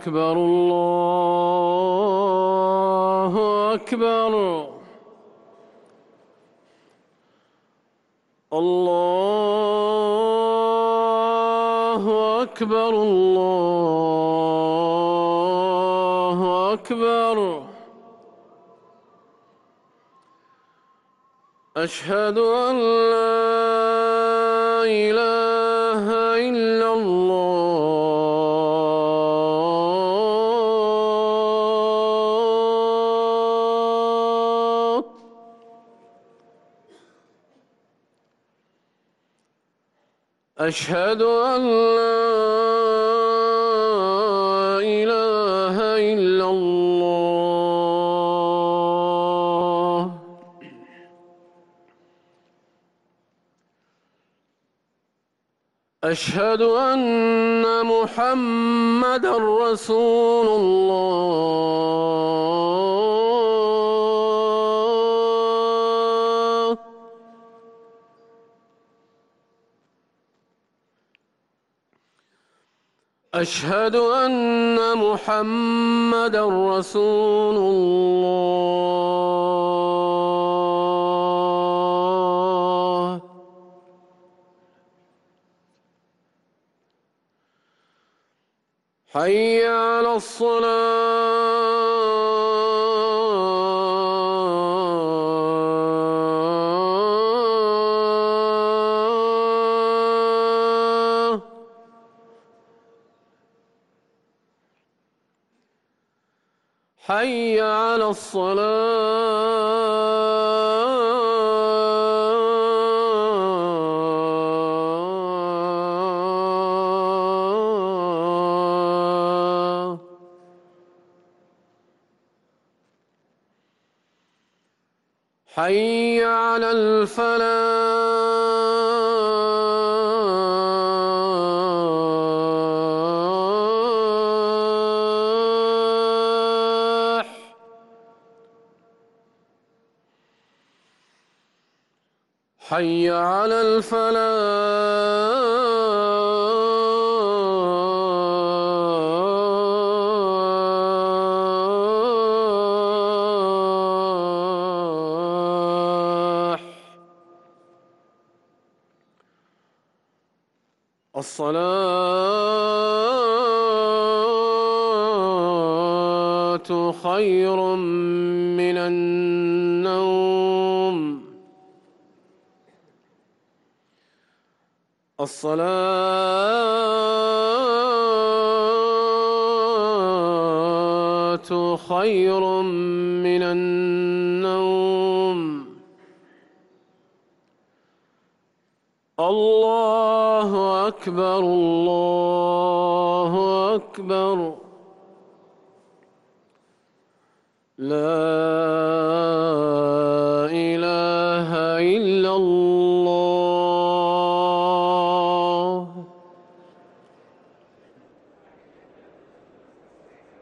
أكبر الله أكبر. الله أكبر الله أكبر. أشهد أن لا إله إلا الله. أشهد أن لا إله إلا الله. أشهد أن محمدًا رسول الله. أشهد أن محمدًا رسول الله. حي على الصلاة. حي على الصلاة. حي على الفلاح. حي على الفلاح. الصلاة خير من النوم. الصلاة خير من النوم. الله أكبر الله أكبر. لا